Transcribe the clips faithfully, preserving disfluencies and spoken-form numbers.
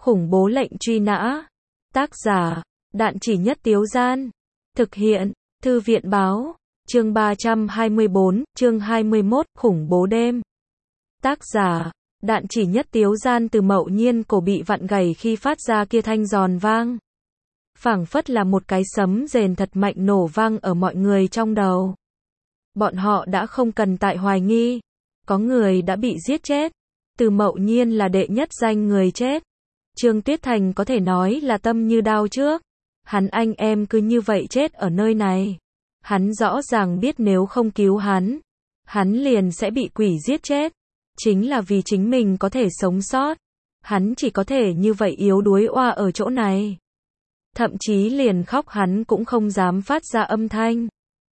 Khủng bố lệnh truy nã. Tác giả, Đạn Chỉ Nhất Tiếu Gian. Thực hiện, Thư viện báo. Chương ba trăm hai mươi bốn, chương hai mươi mốt, khủng bố đêm. Tác giả, Đạn Chỉ Nhất Tiếu Gian. Từ Mậu Nhiên cổ bị vặn gãy khi phát ra kia thanh giòn vang. Phảng phất là một cái sấm rền thật mạnh nổ vang ở mọi người trong đầu. Bọn họ đã không cần tại hoài nghi. Có người đã bị giết chết. Từ Mậu Nhiên là đệ nhất danh người chết. Trương Tuyết Thành có thể nói là tâm như đao trước. Hắn anh em cứ như vậy chết ở nơi này. Hắn rõ ràng biết nếu không cứu hắn, hắn liền sẽ bị quỷ giết chết. Chính là vì chính mình có thể sống sót. Hắn chỉ có thể như vậy yếu đuối oa ở chỗ này. Thậm chí liền khóc hắn cũng không dám phát ra âm thanh.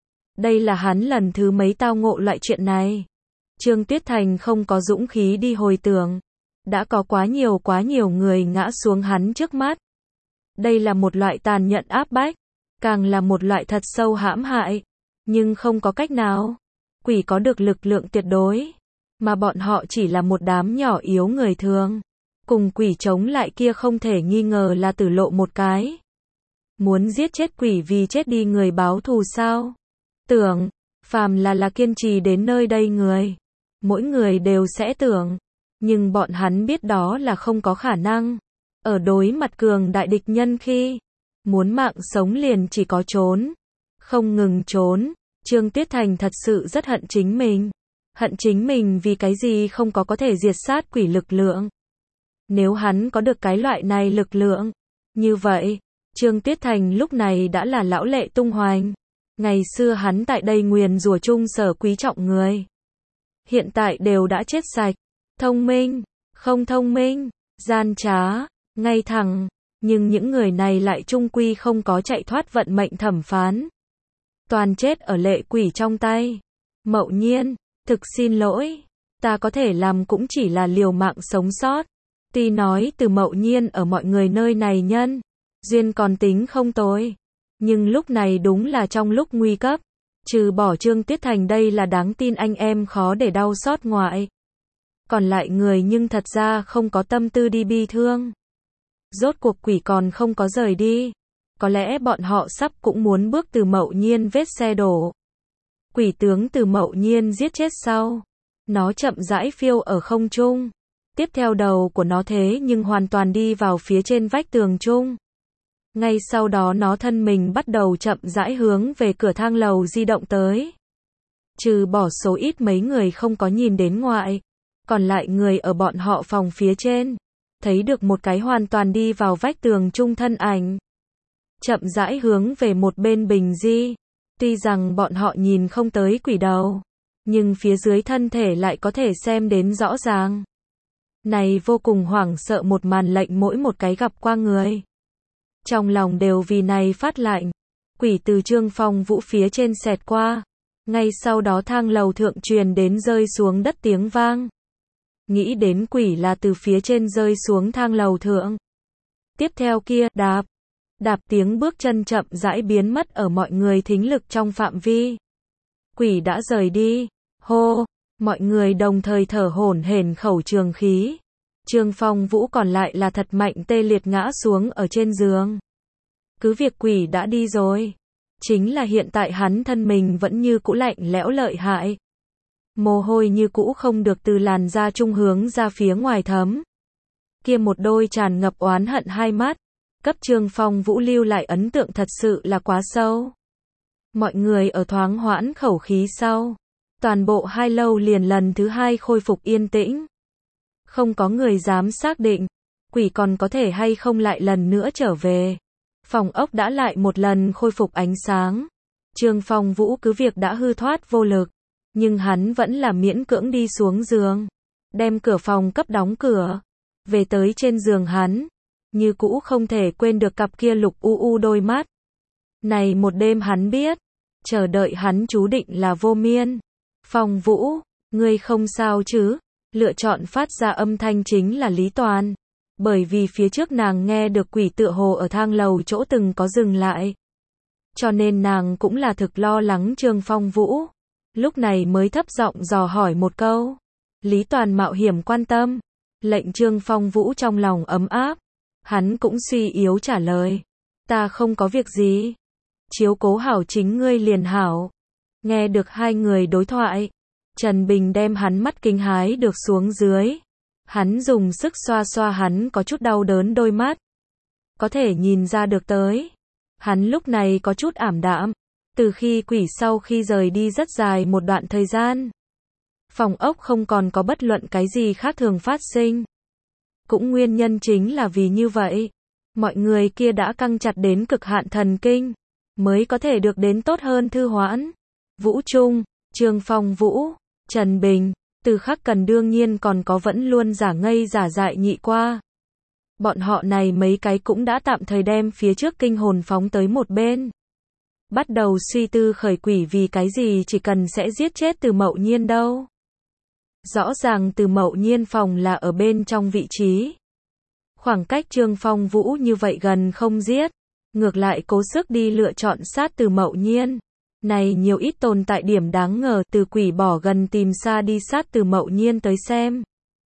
Đây là hắn lần thứ mấy tao ngộ loại chuyện này. Trương Tuyết Thành không có dũng khí đi hồi tưởng. Đã có quá nhiều quá nhiều người ngã xuống hắn trước mắt. Đây là một loại tàn nhẫn áp bách. Càng là một loại thật sâu hãm hại. Nhưng không có cách nào. Quỷ có được lực lượng tuyệt đối. Mà bọn họ chỉ là một đám nhỏ yếu người thường. Cùng quỷ chống lại kia không thể nghi ngờ là tử lộ một cái. Muốn giết chết quỷ vì chết đi người báo thù sao? Tưởng, phàm là là kiên trì đến nơi đây người. Mỗi người đều sẽ tưởng. Nhưng bọn hắn biết đó là không có khả năng. Ở đối mặt cường đại địch nhân khi muốn mạng sống liền chỉ có trốn. Không ngừng trốn. Trương Tuyết Thành thật sự rất hận chính mình. Hận chính mình vì cái gì không có có thể diệt sát quỷ lực lượng. Nếu hắn có được cái loại này lực lượng. Như vậy, Trương Tuyết Thành lúc này đã là lão lệ tung hoành. Ngày xưa hắn tại đây nguyền rủa chung sở quý trọng người. Hiện tại đều đã chết sạch. Thông minh, không thông minh, gian trá, ngay thẳng. Nhưng những người này lại chung quy không có chạy thoát vận mệnh thẩm phán. Toàn chết ở lệ quỷ trong tay. Mậu Nhiên, thực xin lỗi. Ta có thể làm cũng chỉ là liều mạng sống sót. Tuy nói Từ Mậu Nhiên ở mọi người nơi này nhân duyên còn tính không tồi. Nhưng lúc này đúng là trong lúc nguy cấp. Trừ bỏ Trương Tuyết Thành đây là đáng tin anh em khó để đau xót ngoại. Còn lại người nhưng thật ra không có tâm tư đi bi thương. Rốt cuộc quỷ còn không có rời đi. Có lẽ bọn họ sắp cũng muốn bước Từ Mậu Nhiên vết xe đổ. Quỷ tướng Từ Mậu Nhiên giết chết sau. Nó chậm rãi phiêu ở không trung. Tiếp theo đầu của nó thế nhưng hoàn toàn đi vào phía trên vách tường trung. Ngay sau đó nó thân mình bắt đầu chậm rãi hướng về cửa thang lầu di động tới. Trừ bỏ số ít mấy người không có nhìn đến ngoại. Còn lại người ở bọn họ phòng phía trên. Thấy được một cái hoàn toàn đi vào vách tường trung thân ảnh. Chậm rãi hướng về một bên bình di. Tuy rằng bọn họ nhìn không tới quỷ đầu. Nhưng phía dưới thân thể lại có thể xem đến rõ ràng. Này vô cùng hoảng sợ một màn lệnh mỗi một cái gặp qua người. Trong lòng đều vì này phát lạnh. Quỷ từ Trương Phong Vũ phía trên xẹt qua. Ngay sau đó thang lầu thượng truyền đến rơi xuống đất tiếng vang. Nghĩ đến quỷ là từ phía trên rơi xuống thang lầu thượng. Tiếp theo kia, đạp. Đạp tiếng bước chân chậm rãi biến mất ở mọi người thính lực trong phạm vi. Quỷ đã rời đi. Hô, mọi người đồng thời thở hổn hển khẩu trường khí. Trương Phong Vũ còn lại là thật mạnh tê liệt ngã xuống ở trên giường. Cứ việc quỷ đã đi rồi. Chính là hiện tại hắn thân mình vẫn như cũ lạnh lẽo lợi hại. Mồ hôi như cũ không được từ làn da trung hướng ra phía ngoài thấm. Kia một đôi tràn ngập oán hận hai mắt. Cấp Trương Phong Vũ lưu lại ấn tượng thật sự là quá sâu. Mọi người ở thoáng hoãn khẩu khí sau. Toàn bộ hai lâu liền lần thứ hai khôi phục yên tĩnh. Không có người dám xác định. Quỷ còn có thể hay không lại lần nữa trở về. Phòng ốc đã lại một lần khôi phục ánh sáng. Trương Phong Vũ cứ việc đã hư thoát vô lực. Nhưng hắn vẫn là miễn cưỡng đi xuống giường. Đem cửa phòng cấp đóng cửa. Về tới trên giường hắn. Như cũ không thể quên được cặp kia lục u u đôi mắt. Này một đêm hắn biết. Chờ đợi hắn chú định là vô miên. Phong Vũ, ngươi không sao chứ? Lựa chọn phát ra âm thanh chính là Lý Toàn. Bởi vì phía trước nàng nghe được quỷ tựa hồ ở thang lầu chỗ từng có dừng lại. Cho nên nàng cũng là thực lo lắng Trương Phong Vũ. Lúc này mới thấp giọng dò hỏi một câu. Lý Toàn mạo hiểm quan tâm. Lệnh Trương Phong Vũ trong lòng ấm áp. Hắn cũng suy yếu trả lời. Ta không có việc gì. Chiếu cố hảo chính ngươi liền hảo. Nghe được hai người đối thoại, Trần Bình đem hắn mắt kính hái được xuống dưới. Hắn dùng sức xoa xoa hắn có chút đau đớn đôi mắt. Có thể nhìn ra được tới. Hắn lúc này có chút ảm đạm. Từ khi quỷ sau khi rời đi rất dài một đoạn thời gian, phòng ốc không còn có bất luận cái gì khác thường phát sinh. Cũng nguyên nhân chính là vì như vậy, mọi người kia đã căng chặt đến cực hạn thần kinh, mới có thể được đến tốt hơn thư hoãn. Vũ Trung, Trương Phong Vũ, Trần Bình, Từ Khắc Cần đương nhiên còn có vẫn luôn giả ngây giả dại nhị qua. Bọn họ này mấy cái cũng đã tạm thời đem phía trước kinh hồn phóng tới một bên. Bắt đầu suy tư khởi quỷ vì cái gì chỉ cần sẽ giết chết Từ Mậu Nhiên đâu. Rõ ràng Từ Mậu Nhiên phòng là ở bên trong vị trí. Khoảng cách Trương Phong Vũ như vậy gần không giết. Ngược lại cố sức đi lựa chọn sát Từ Mậu Nhiên. Này nhiều ít tồn tại điểm đáng ngờ từ quỷ bỏ gần tìm xa đi sát Từ Mậu Nhiên tới xem.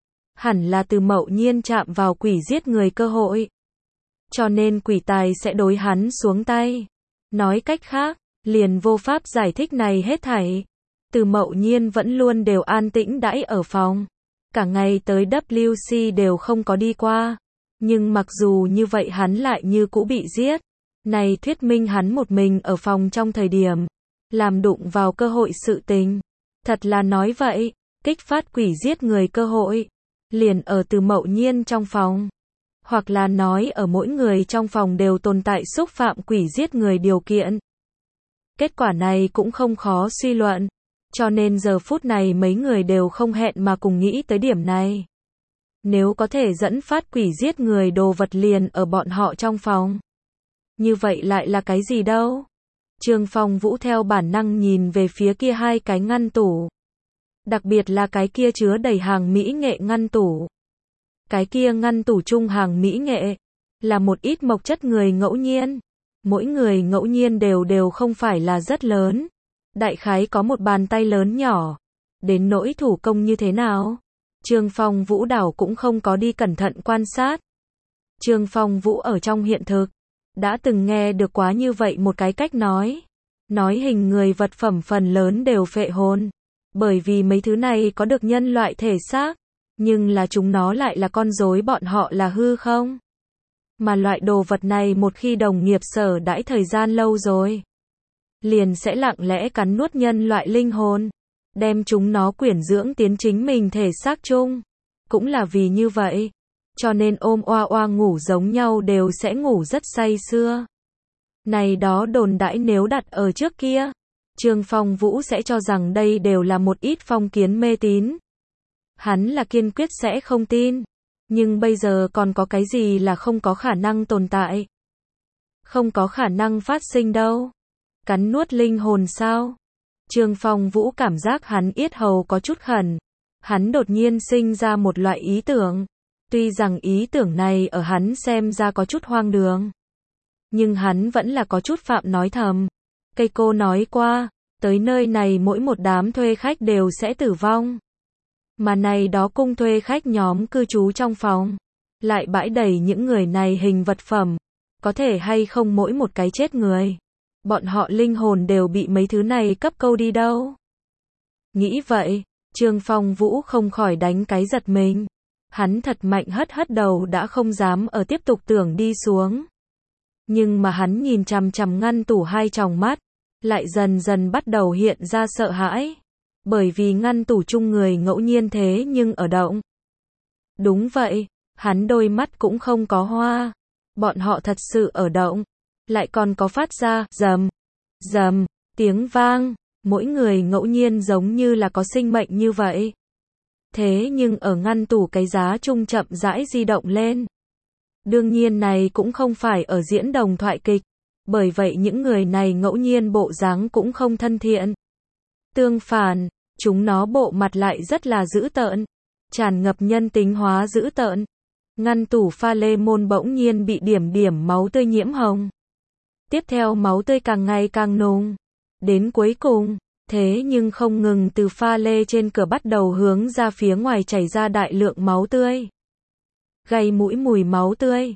Hẳn là Từ Mậu Nhiên chạm vào quỷ giết người cơ hội. Cho nên quỷ tài sẽ đối hắn xuống tay. Nói cách khác, liền vô pháp giải thích này hết thảy. Từ Mậu Nhiên vẫn luôn đều an tĩnh đãi ở phòng. Cả ngày tới W C đều không có đi qua. Nhưng mặc dù như vậy hắn lại như cũ bị giết. Này thuyết minh hắn một mình ở phòng trong thời điểm. Làm đụng vào cơ hội sự tình. Thật là nói vậy, kích phát quỷ giết người cơ hội. Liền ở Từ Mậu Nhiên trong phòng. Hoặc là nói ở mỗi người trong phòng đều tồn tại xúc phạm quỷ giết người điều kiện. Kết quả này cũng không khó suy luận. Cho nên giờ phút này mấy người đều không hẹn mà cùng nghĩ tới điểm này. Nếu có thể dẫn phát quỷ giết người đồ vật liền ở bọn họ trong phòng. Như vậy lại là cái gì đâu? Trương Phong Vũ theo bản năng nhìn về phía kia hai cái ngăn tủ. Đặc biệt là cái kia chứa đầy hàng mỹ nghệ ngăn tủ. Cái kia ngăn tủ chung hàng mỹ nghệ là một ít mộc chất người ngẫu nhiên. Mỗi người ngẫu nhiên đều đều không phải là rất lớn. Đại khái có một bàn tay lớn nhỏ. Đến nỗi thủ công như thế nào? Trương Phong Vũ đảo cũng không có đi cẩn thận quan sát. Trương Phong Vũ ở trong hiện thực đã từng nghe được quá như vậy một cái cách nói. Nói hình người vật phẩm phần lớn đều phệ hồn. Bởi vì mấy thứ này có được nhân loại thể xác. Nhưng là chúng nó lại là con rối bọn họ là hư không? Mà loại đồ vật này một khi đồng nghiệp sở đãi thời gian lâu rồi. Liền sẽ lặng lẽ cắn nuốt nhân loại linh hồn. Đem chúng nó quyển dưỡng tiến chính mình thể xác chung. Cũng là vì như vậy. Cho nên ôm oa oa ngủ giống nhau đều sẽ ngủ rất say sưa. Này đó đồn đãi nếu đặt ở trước kia. Trương Phong Vũ sẽ cho rằng đây đều là một ít phong kiến mê tín. Hắn là kiên quyết sẽ không tin. Nhưng bây giờ còn có cái gì là không có khả năng tồn tại? Không có khả năng phát sinh đâu. Cắn nuốt linh hồn sao? Trương Phong Vũ cảm giác hắn yết hầu có chút khẩn. Hắn đột nhiên sinh ra một loại ý tưởng. Tuy rằng ý tưởng này ở hắn xem ra có chút hoang đường. Nhưng hắn vẫn là có chút phạm nói thầm. Cây cô nói qua, tới nơi này mỗi một đám thuê khách đều sẽ tử vong. Mà này đó cung thuê khách nhóm cư trú trong phòng. Lại bãi đầy những người này hình vật phẩm. Có thể hay không mỗi một cái chết người. Bọn họ linh hồn đều bị mấy thứ này cấp câu đi đâu. Nghĩ vậy, Trương Phong Vũ không khỏi đánh cái giật mình. Hắn thật mạnh hất hất đầu đã không dám ở tiếp tục tưởng đi xuống. Nhưng mà hắn nhìn chằm chằm ngăn tủ hai tròng mắt. Lại dần dần bắt đầu hiện ra sợ hãi. Bởi vì ngăn tủ chung người ngẫu nhiên thế nhưng ở động. Đúng vậy, hắn đôi mắt cũng không có hoa. Bọn họ thật sự ở động. Lại còn có phát ra rầm, rầm, tiếng vang. Mỗi người ngẫu nhiên giống như là có sinh mệnh như vậy. Thế nhưng ở ngăn tủ cái giá chung chậm rãi di động lên. Đương nhiên này cũng không phải ở diễn đồng thoại kịch. Bởi vậy những người này ngẫu nhiên bộ dáng cũng không thân thiện. Tương phản, chúng nó bộ mặt lại rất là dữ tợn. Tràn ngập nhân tính hóa dữ tợn. Ngăn tủ pha lê môn bỗng nhiên bị điểm điểm máu tươi nhiễm hồng. Tiếp theo máu tươi càng ngày càng nồng. Đến cuối cùng, thế nhưng không ngừng từ pha lê trên cửa bắt đầu hướng ra phía ngoài chảy ra đại lượng máu tươi. Gây mũi mùi máu tươi.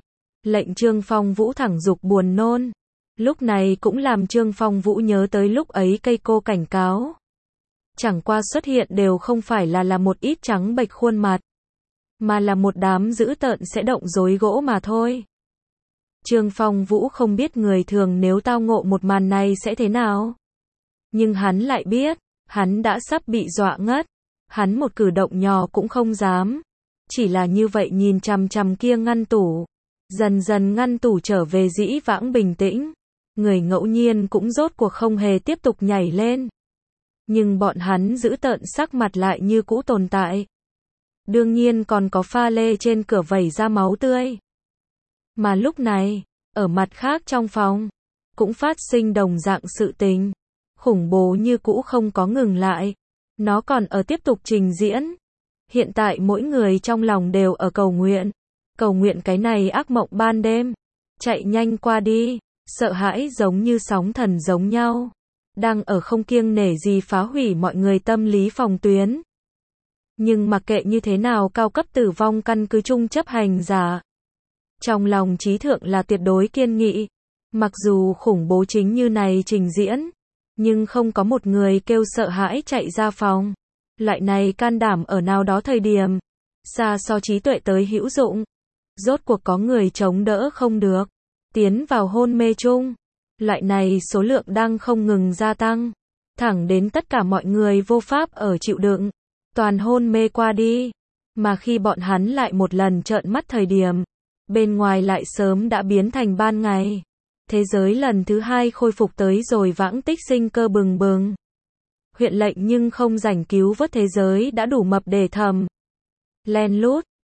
lệnh Trương Phong Vũ thẳng dục buồn nôn. Lúc này cũng làm Trương Phong Vũ nhớ tới lúc ấy cây cô cảnh cáo. Chẳng qua xuất hiện đều không phải là là một ít trắng bệch khuôn mặt, mà là một đám dữ tợn sẽ động rối gỗ mà thôi. Trương Phong Vũ không biết người thường nếu tao ngộ một màn này sẽ thế nào. Nhưng hắn lại biết, hắn đã sắp bị dọa ngất. Hắn một cử động nhỏ cũng không dám. Chỉ là như vậy nhìn chằm chằm kia ngăn tủ. Dần dần ngăn tủ trở về dĩ vãng bình tĩnh. Người ngẫu nhiên cũng rốt cuộc không hề tiếp tục nhảy lên. Nhưng bọn hắn giữ tợn sắc mặt lại như cũ tồn tại. Đương nhiên còn có pha lê trên cửa vẩy ra máu tươi. Mà lúc này, ở mặt khác trong phòng, cũng phát sinh đồng dạng sự tình. Khủng bố như cũ không có ngừng lại. Nó còn ở tiếp tục trình diễn. Hiện tại mỗi người trong lòng đều ở cầu nguyện. Cầu nguyện cái này ác mộng ban đêm. Chạy nhanh qua đi. Sợ hãi giống như sóng thần giống nhau. Đang ở không kiêng nể gì phá hủy mọi người tâm lý phòng tuyến. Nhưng mặc kệ như thế nào cao cấp tử vong căn cứ chung chấp hành giả. Trong lòng trí thượng là tuyệt đối kiên nghị. Mặc dù khủng bố chính như này trình diễn. Nhưng không có một người kêu sợ hãi chạy ra phòng. Loại này can đảm ở nào đó thời điểm. Xa so trí tuệ tới hữu dụng. Rốt cuộc có người chống đỡ không được. Tiến vào hôn mê chung. Loại này số lượng đang không ngừng gia tăng. Thẳng đến tất cả mọi người vô pháp ở chịu đựng. Toàn hôn mê qua đi. Mà khi bọn hắn lại một lần trợn mắt thời điểm. Bên ngoài lại sớm đã biến thành ban ngày. Thế giới lần thứ hai khôi phục tới rồi vãng tích sinh cơ bừng bừng. Huyện lệnh nhưng không rảnh cứu vớt thế giới đã đủ mập để thầm. Len lút,